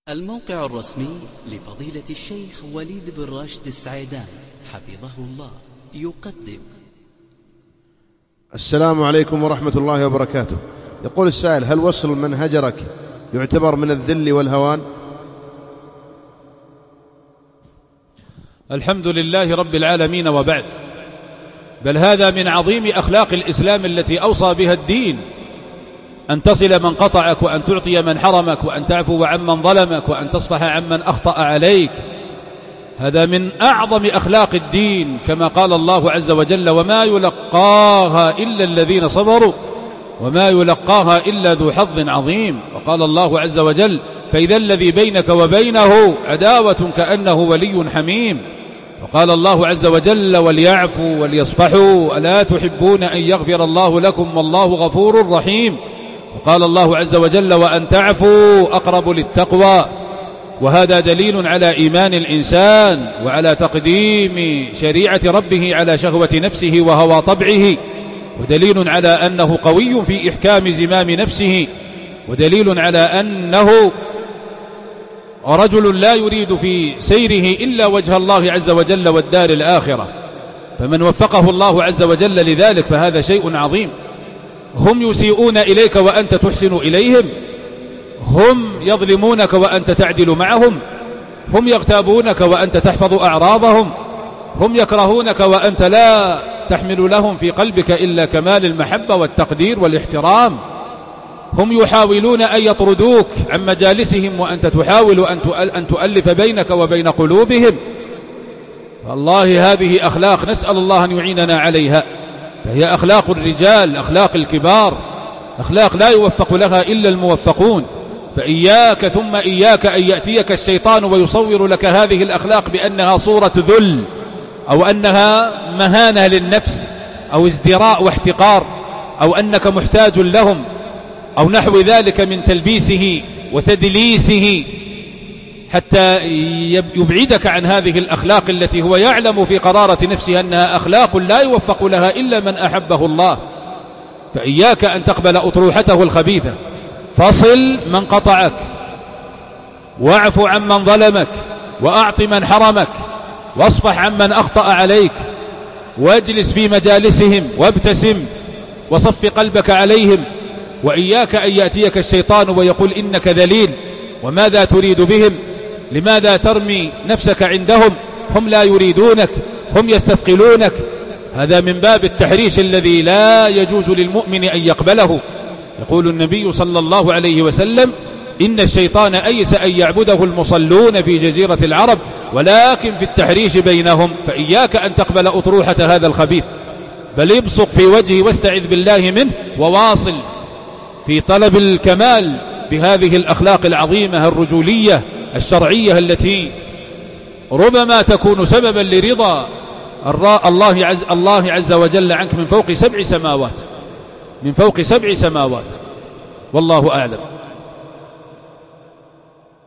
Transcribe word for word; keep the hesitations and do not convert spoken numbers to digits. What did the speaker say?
الموقع الرسمي لفضيلة الشيخ وليد بن راشد السعيدان حفظه الله يقدم. السلام عليكم ورحمة الله وبركاته. يقول السائل: هل وصل من هجرك يعتبر من الذل والهوان؟ الحمد لله رب العالمين، وبعد، بل هذا من عظيم أخلاق الإسلام التي أوصى بها الدين، أن تصل من قطعك، وأن تعطي من حرمك، وأن تعفو عمن ظلمك، وأن تصفح عمن أخطأ عليك. هذا من أعظم أخلاق الدين، كما قال الله عز وجل: وما يلقاها إلا الذين صبروا وما يلقاها إلا ذو حظ عظيم. وقال الله عز وجل: فإذا الذي بينك وبينه عداوة كأنه ولي حميم. وقال الله عز وجل: وليعفوا وليصفحوا ألا تحبون أن يغفر الله لكم والله غفور رحيم. وقال الله عز وجل: وأن تعفوا أقرب للتقوى. وهذا دليل على إيمان الإنسان، وعلى تقديم شريعة ربه على شهوة نفسه وهوى طبعه، ودليل على أنه قوي في إحكام زمام نفسه، ودليل على أنه رجل لا يريد في سيره إلا وجه الله عز وجل والدار الآخرة. فمن وفقه الله عز وجل لذلك فهذا شيء عظيم. هم يسيئون إليك وأنت تحسن إليهم، هم يظلمونك وأنت تعدل معهم، هم يغتابونك وأنت تحفظ أعراضهم، هم يكرهونك وأنت لا تحمل لهم في قلبك إلا كمال المحبة والتقدير والاحترام، هم يحاولون أن يطردوك عن مجالسهم وأنت تحاول أن تؤلف بينك وبين قلوبهم. والله هذه أخلاق نسأل الله أن يعيننا عليها، فهي أخلاق الرجال، أخلاق الكبار، أخلاق لا يوفق لها إلا الموفقون. فإياك ثم إياك أن يأتيك الشيطان ويصور لك هذه الأخلاق بأنها صورة ذل، أو أنها مهانة للنفس، أو ازدراء واحتقار، أو أنك محتاج لهم، أو نحو ذلك من تلبيسه وتدليسه، حتى يبعدك عن هذه الأخلاق التي هو يعلم في قرارة نفسه أنها أخلاق لا يوفق لها إلا من أحبه الله. فإياك أن تقبل أطروحته الخبيثة. فصل من قطعك، واعف عمن ظلمك، وأعط من حرمك، واصفح عمن أخطأ عليك، واجلس في مجالسهم وابتسم، وصف قلبك عليهم. وإياك أن يأتيك الشيطان ويقول إنك ذليل، وماذا تريد بهم؟ لماذا ترمي نفسك عندهم؟ هم لا يريدونك، هم يستثقلونك. هذا من باب التحريش الذي لا يجوز للمؤمن أن يقبله. يقول النبي صلى الله عليه وسلم: إن الشيطان أيس أن يعبده المصلون في جزيرة العرب، ولكن في التحريش بينهم. فإياك أن تقبل أطروحة هذا الخبيث، بل ابصق في وجهه واستعذ بالله منه، وواصل في طلب الكمال بهذه الأخلاق العظيمة الرجولية الشرعية، التي ربما تكون سببا لرضا الله عز, الله عز وجل عنك من فوق سبع سماوات من فوق سبع سماوات والله أعلم.